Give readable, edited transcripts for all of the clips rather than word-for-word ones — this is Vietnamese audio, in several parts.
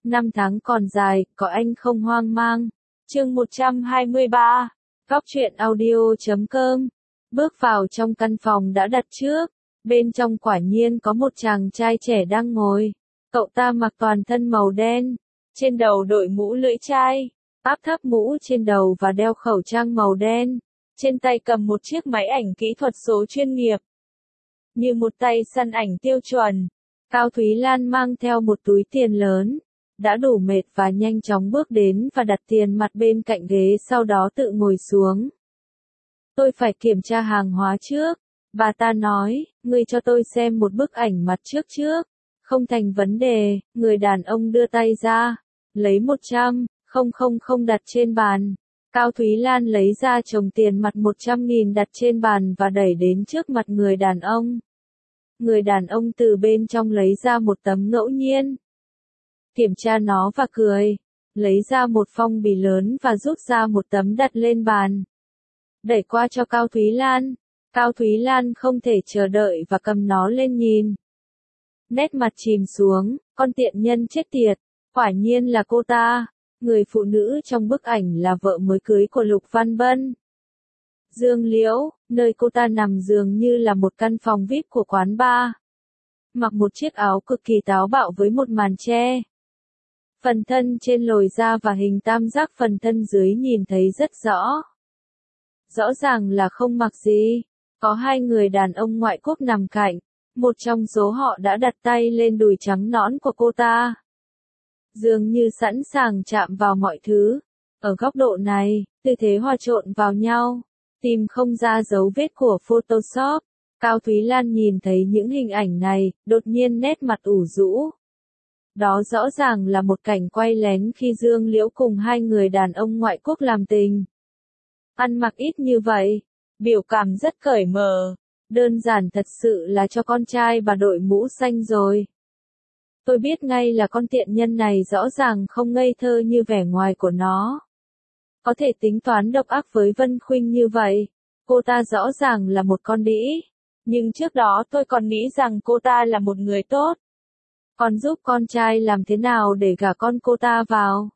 Năm tháng còn dài, có anh không hoang mang. Chương 123. Góc truyện audio.com. Bước vào trong căn phòng đã đặt trước. Bên trong quả nhiên có một chàng trai trẻ đang ngồi. Cậu ta mặc toàn thân màu đen. Trên đầu đội mũ lưỡi chai. Áp thấp mũ trên đầu và đeo khẩu trang màu đen. Trên tay cầm một chiếc máy ảnh kỹ thuật số chuyên nghiệp. Như một tay săn ảnh tiêu chuẩn. Cao Thúy Lan mang theo một túi tiền lớn. Đã đủ mệt và nhanh chóng bước đến và đặt tiền mặt bên cạnh ghế, sau đó tự ngồi xuống. Tôi phải kiểm tra hàng hóa trước. Bà ta nói, ngươi cho tôi xem một bức ảnh mặt trước. Không thành vấn đề, người đàn ông đưa tay ra. Lấy 100, không đặt trên bàn. Cao Thúy Lan lấy ra chồng tiền mặt 100.000 đặt trên bàn và đẩy đến trước mặt người đàn ông. Người đàn ông từ bên trong lấy ra một tấm ngẫu nhiên. Kiểm tra nó và cười. Lấy ra một phong bì lớn và rút ra một tấm đặt lên bàn. Đẩy qua cho Cao Thúy Lan. Cao Thúy Lan không thể chờ đợi và cầm nó lên nhìn. Nét mặt chìm xuống, con tiện nhân chết tiệt. Quả nhiên là cô ta. Người phụ nữ trong bức ảnh là vợ mới cưới của Lục Văn Bân. Dương Liễu, nơi cô ta nằm dường như là một căn phòng VIP của quán bar. Mặc một chiếc áo cực kỳ táo bạo với một màn che. Phần thân trên lồi ra và hình tam giác phần thân dưới nhìn thấy rất rõ. Rõ ràng là không mặc gì. Có hai người đàn ông ngoại quốc nằm cạnh. Một trong số họ đã đặt tay lên đùi trắng nõn của cô ta. Dường như sẵn sàng chạm vào mọi thứ. Ở góc độ này, tư thế hòa trộn vào nhau. Tìm không ra dấu vết của Photoshop. Cao Thúy Lan nhìn thấy những hình ảnh này, đột nhiên nét mặt ủ rũ. Đó rõ ràng là một cảnh quay lén khi Dương Liễu cùng hai người đàn ông ngoại quốc làm tình. Ăn mặc ít như vậy, biểu cảm rất cởi mở, đơn giản thật sự là cho con trai bà đội mũ xanh rồi. Tôi biết ngay là con tiện nhân này rõ ràng không ngây thơ như vẻ ngoài của nó. Có thể tính toán độc ác với Vân Khuynh như vậy, cô ta rõ ràng là một con đĩ. Nhưng trước đó tôi còn nghĩ rằng cô ta là một người tốt. Còn giúp con trai làm thế nào để gả con cô ta vào?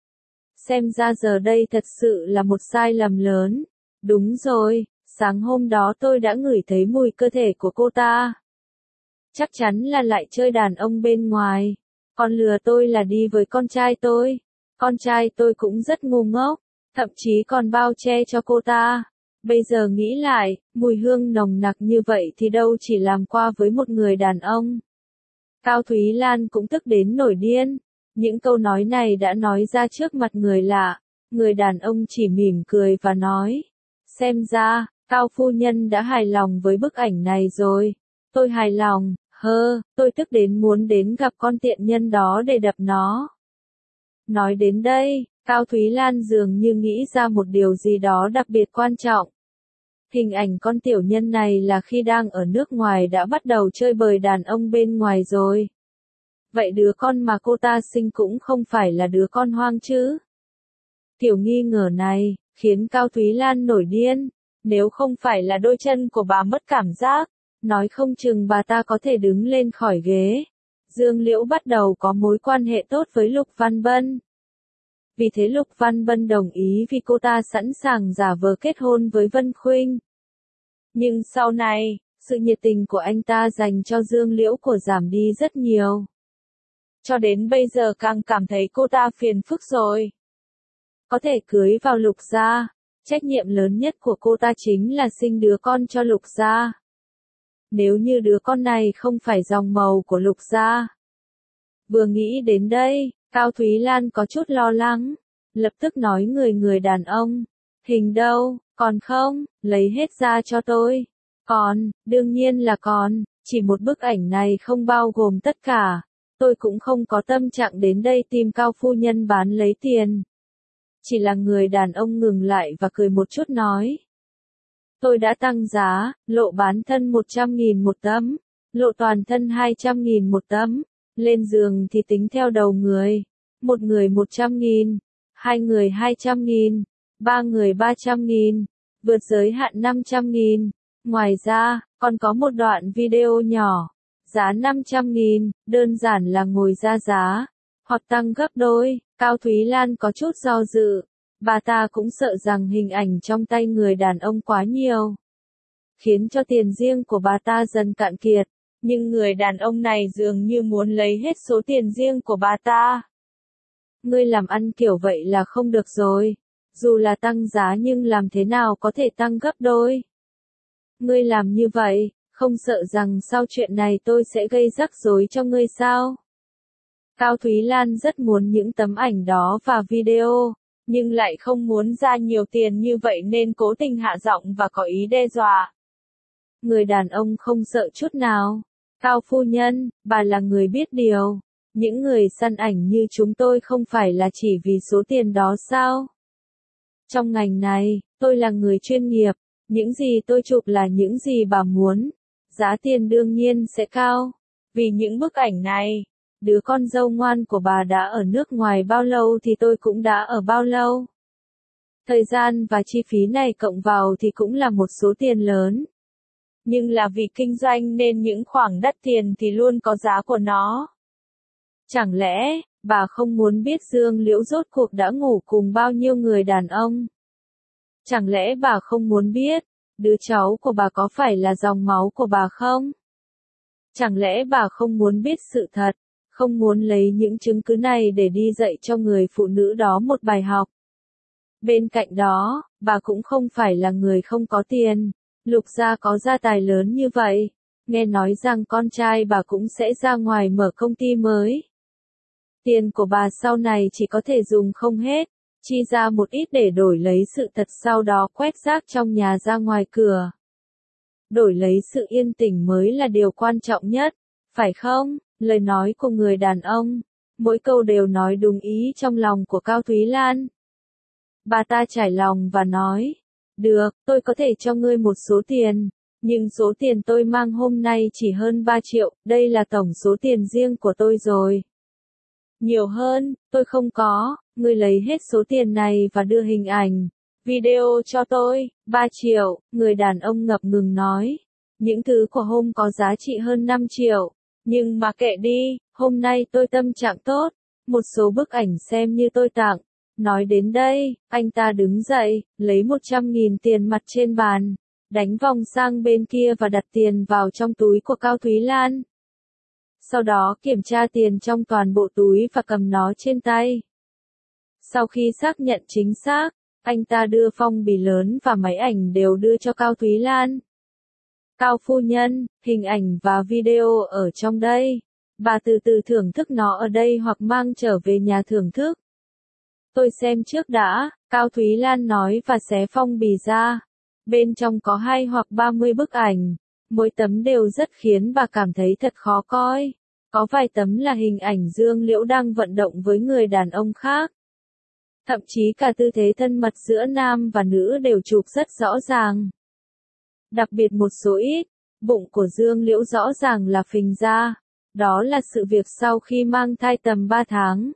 Xem ra giờ đây thật sự là một sai lầm lớn. Đúng rồi, sáng hôm đó tôi đã ngửi thấy mùi cơ thể của cô ta. Chắc chắn là lại chơi đàn ông bên ngoài. Còn lừa tôi là đi với con trai tôi. Con trai tôi cũng rất ngu ngốc, thậm chí còn bao che cho cô ta. Bây giờ nghĩ lại, mùi hương nồng nặc như vậy thì đâu chỉ làm qua với một người đàn ông. Cao Thúy Lan cũng tức đến nổi điên. Những câu nói này đã nói ra trước mặt người lạ. Người đàn ông chỉ mỉm cười và nói. Xem ra, Cao phu nhân đã hài lòng với bức ảnh này rồi. Tôi hài lòng, tôi tức đến muốn đến gặp con tiện nhân đó để đập nó. Nói đến đây, Cao Thúy Lan dường như nghĩ ra một điều gì đó đặc biệt quan trọng. Hình ảnh con tiểu nhân này là khi đang ở nước ngoài đã bắt đầu chơi bời đàn ông bên ngoài rồi. Vậy đứa con mà cô ta sinh cũng không phải là đứa con hoang chứ? Tiểu nghi ngờ này, khiến Cao Thúy Lan nổi điên. Nếu không phải là đôi chân của bà mất cảm giác, nói không chừng bà ta có thể đứng lên khỏi ghế. Dương Liễu bắt đầu có mối quan hệ tốt với Lục Văn Bân. Vì thế Lục Văn Bân đồng ý vì cô ta sẵn sàng giả vờ kết hôn với Vân Khuynh. Nhưng sau này, sự nhiệt tình của anh ta dành cho Dương Liễu của giảm đi rất nhiều. Cho đến bây giờ càng cảm thấy cô ta phiền phức rồi. Có thể cưới vào Lục gia, trách nhiệm lớn nhất của cô ta chính là sinh đứa con cho Lục gia. Nếu như đứa con này không phải dòng màu của Lục gia. Vừa nghĩ đến đây, Cao Thúy Lan có chút lo lắng, lập tức nói người đàn ông. Hình đâu, còn không, lấy hết ra cho tôi. Còn, đương nhiên là còn, chỉ một bức ảnh này không bao gồm tất cả. Tôi cũng không có tâm trạng đến đây tìm Cao phu nhân bán lấy tiền. Chỉ là người đàn ông ngừng lại và cười một chút nói. Tôi đã tăng giá, lộ bán thân 100.000 một tấm, lộ toàn thân 200.000 một tấm, lên giường thì tính theo đầu người. Một người 100.000, hai người 200.000, ba người 300.000, vượt giới hạn 500.000. Ngoài ra, còn có một đoạn video nhỏ, giá 500.000, đơn giản là ngồi ra giá. hoặc tăng gấp đôi. Cao Thúy Lan có chút do dự. Bà ta cũng sợ rằng hình ảnh trong tay người đàn ông quá nhiều, khiến cho tiền riêng của bà ta dần cạn kiệt. Nhưng người đàn ông này dường như muốn lấy hết số tiền riêng của bà ta. Ngươi làm ăn kiểu vậy là không được rồi. Dù là tăng giá nhưng làm thế nào có thể tăng gấp đôi. Ngươi làm như vậy, không sợ rằng sau chuyện này tôi sẽ gây rắc rối cho ngươi sao? Cao Thúy Lan rất muốn những tấm ảnh đó và video, nhưng lại không muốn ra nhiều tiền như vậy nên cố tình hạ giọng và có ý đe dọa. Người đàn ông không sợ chút nào. Cao phu nhân, bà là người biết điều. Những người săn ảnh như chúng tôi không phải là chỉ vì số tiền đó sao? Trong ngành này, tôi là người chuyên nghiệp. Những gì tôi chụp là những gì bà muốn. Giá tiền đương nhiên sẽ cao. Vì những bức ảnh này, đứa con dâu ngoan của bà đã ở nước ngoài bao lâu thì tôi cũng đã ở bao lâu. Thời gian và chi phí này cộng vào thì cũng là một số tiền lớn. Nhưng là vì kinh doanh nên những khoản đắt tiền thì luôn có giá của nó. Chẳng lẽ, bà không muốn biết Dương Liễu rốt cuộc đã ngủ cùng bao nhiêu người đàn ông? Chẳng lẽ bà không muốn biết, đứa cháu của bà có phải là dòng máu của bà không? Chẳng lẽ bà không muốn biết sự thật, không muốn lấy những chứng cứ này để đi dạy cho người phụ nữ đó một bài học? Bên cạnh đó, bà cũng không phải là người không có tiền. Lục gia có gia tài lớn như vậy, nghe nói rằng con trai bà cũng sẽ ra ngoài mở công ty mới. Tiền của bà sau này chỉ có thể dùng không hết, chi ra một ít để đổi lấy sự thật, sau đó quét rác trong nhà ra ngoài cửa. Đổi lấy sự yên tĩnh mới là điều quan trọng nhất, phải không? Lời nói của người đàn ông, mỗi câu đều nói đúng ý trong lòng của Cao Thúy Lan. Bà ta trải lòng và nói, được, tôi có thể cho ngươi một số tiền, nhưng số tiền tôi mang hôm nay chỉ hơn 3 triệu, đây là tổng số tiền riêng của tôi rồi. Nhiều hơn, tôi không có, ngươi lấy hết số tiền này và đưa hình ảnh, video cho tôi. 3 triệu, người đàn ông ngập ngừng nói. Những thứ của hôm có giá trị hơn 5 triệu, nhưng mà kệ đi, hôm nay tôi tâm trạng tốt, một số bức ảnh xem như tôi tặng. Nói đến đây, anh ta đứng dậy, lấy 100.000 tiền mặt trên bàn, đánh vòng sang bên kia và đặt tiền vào trong túi của Cao Thúy Lan. Sau đó kiểm tra tiền trong toàn bộ túi và cầm nó trên tay. Sau khi xác nhận chính xác, anh ta đưa phong bì lớn và máy ảnh đều đưa cho Cao Thúy Lan. Cao phu nhân, hình ảnh và video ở trong đây. Bà từ từ thưởng thức nó ở đây hoặc mang trở về nhà thưởng thức. Tôi xem trước đã, Cao Thúy Lan nói và xé phong bì ra. Bên trong có 2 hoặc 30 bức ảnh. Mỗi tấm đều rất khiến bà cảm thấy thật khó coi. Có vài tấm là hình ảnh Dương Liễu đang vận động với người đàn ông khác. Thậm chí cả tư thế thân mật giữa nam và nữ đều chụp rất rõ ràng. Đặc biệt một số ít, bụng của Dương Liễu rõ ràng là phình ra. Đó là sự việc sau khi mang thai tầm 3 tháng.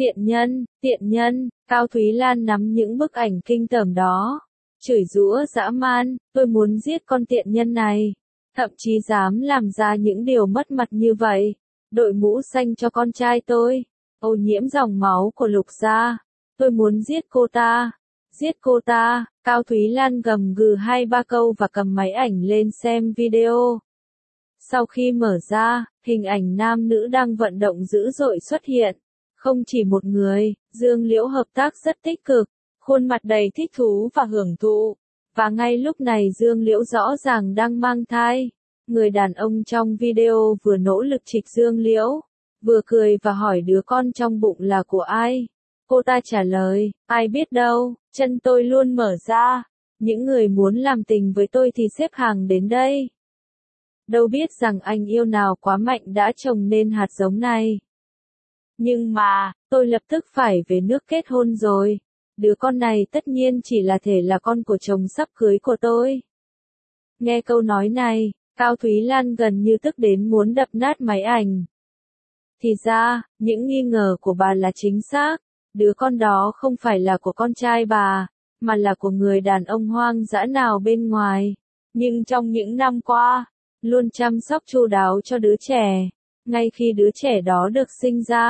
Tiện nhân, Cao Thúy Lan nắm những bức ảnh kinh tởm đó. Chửi rủa dã man, tôi muốn giết con tiện nhân này. Thậm chí dám làm ra những điều mất mặt như vậy. Đội mũ xanh cho con trai tôi. Ô nhiễm dòng máu của Lục gia. Tôi muốn giết cô ta. Giết cô ta. Cao Thúy Lan gầm gừ 2-3 câu và cầm máy ảnh lên xem video. Sau khi mở ra, hình ảnh nam nữ đang vận động dữ dội xuất hiện. Không chỉ một người, Dương Liễu hợp tác rất tích cực, khuôn mặt đầy thích thú và hưởng thụ. Và ngay lúc này Dương Liễu rõ ràng đang mang thai. Người đàn ông trong video vừa nỗ lực trịch Dương Liễu, vừa cười và hỏi đứa con trong bụng là của ai. Cô ta trả lời, ai biết đâu, chân tôi luôn mở ra. Những người muốn làm tình với tôi thì xếp hàng đến đây. Đâu biết rằng anh yêu nào quá mạnh đã trồng nên hạt giống này. Nhưng mà, tôi lập tức phải về nước kết hôn rồi. Đứa con này tất nhiên chỉ là thể là con của chồng sắp cưới của tôi. Nghe câu nói này, Cao Thúy Lan gần như tức đến muốn đập nát máy ảnh. Thì ra, những nghi ngờ của bà là chính xác. Đứa con đó không phải là của con trai bà, mà là của người đàn ông hoang dã nào bên ngoài. Nhưng trong những năm qua, luôn chăm sóc chu đáo cho đứa trẻ. Ngay khi đứa trẻ đó được sinh ra,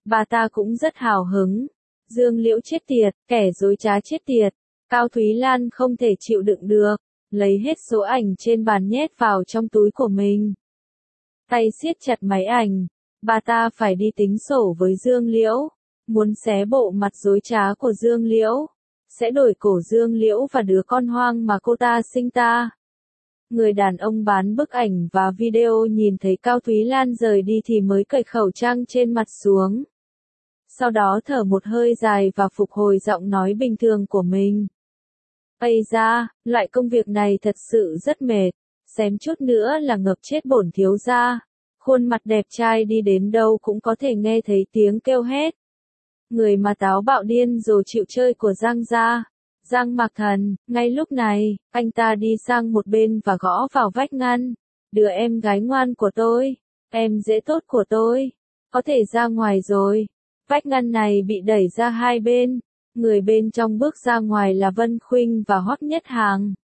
Bà ta cũng rất hào hứng. Dương Liễu chết tiệt, kẻ dối trá chết tiệt. Cao Thúy Lan không thể chịu đựng được, lấy hết số ảnh trên bàn nhét vào trong túi của mình. Tay siết chặt máy ảnh, bà ta phải đi tính sổ với Dương Liễu, muốn xé bộ mặt dối trá của Dương Liễu, sẽ đổi cổ Dương Liễu và đứa con hoang mà cô ta sinh ta. Người đàn ông bán bức ảnh và video nhìn thấy Cao Thúy Lan rời đi thì mới cởi khẩu trang trên mặt xuống. Sau đó thở một hơi dài và phục hồi giọng nói bình thường của mình. Ây da, loại công việc này thật sự rất mệt, xém chút nữa là ngập chết bổn thiếu gia. Khuôn mặt đẹp trai đi đến đâu cũng có thể nghe thấy tiếng kêu hét. Người mà táo bạo điên rồi chịu chơi của Giang gia. Giang Mạc Thần, ngay lúc này, anh ta đi sang một bên và gõ vào vách ngăn. Đứa em gái ngoan của tôi, em dễ tốt của tôi, có thể ra ngoài rồi. Vách ngăn này bị đẩy ra hai bên. Người bên trong bước ra ngoài là Vân Khuynh và Hoắc Nhất Hàng.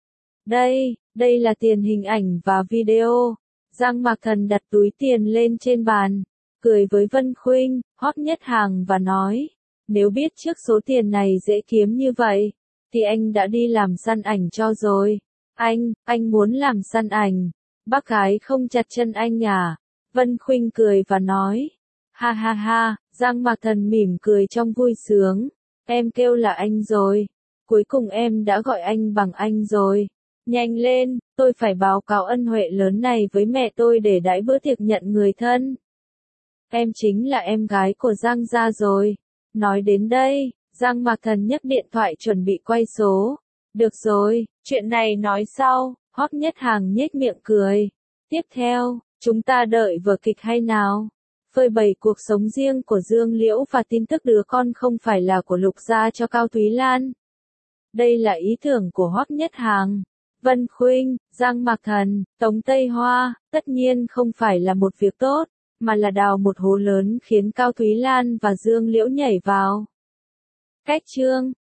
Đây là tiền hình ảnh và video. Giang Mạc Thần đặt túi tiền lên trên bàn, cười với Vân Khuynh, Hoắc Nhất Hàng và nói, nếu biết trước số tiền này dễ kiếm như vậy, thì anh đã đi làm săn ảnh cho rồi. Anh muốn làm săn ảnh. Bác gái không chặt chân anh à? Vân Khuynh cười và nói, ha ha ha, Giang Mạc Thần mỉm cười trong vui sướng. Em kêu là anh rồi. Cuối cùng em đã gọi anh bằng anh rồi. Nhanh lên, tôi phải báo cáo ân huệ lớn này với mẹ tôi để đãi bữa tiệc nhận người thân. Em chính là em gái của Giang gia rồi. Nói đến đây, Giang Mạc Thần nhấc điện thoại chuẩn bị quay số. Được rồi, chuyện này nói sau. Hoắc Nhất Hàng nhếch miệng cười. Tiếp theo, chúng ta đợi vở kịch hay nào? Phơi bày cuộc sống riêng của Dương Liễu và tin tức đứa con không phải là của Lục gia cho Cao Thúy Lan. Đây là ý tưởng của Hoắc Nhất Hàng. Vân Khuynh, Giang Mạc Thần, Tống Tây Hoa, tất nhiên không phải là một việc tốt, mà là đào một hố lớn khiến Cao Thúy Lan và Dương Liễu nhảy vào. Cách chương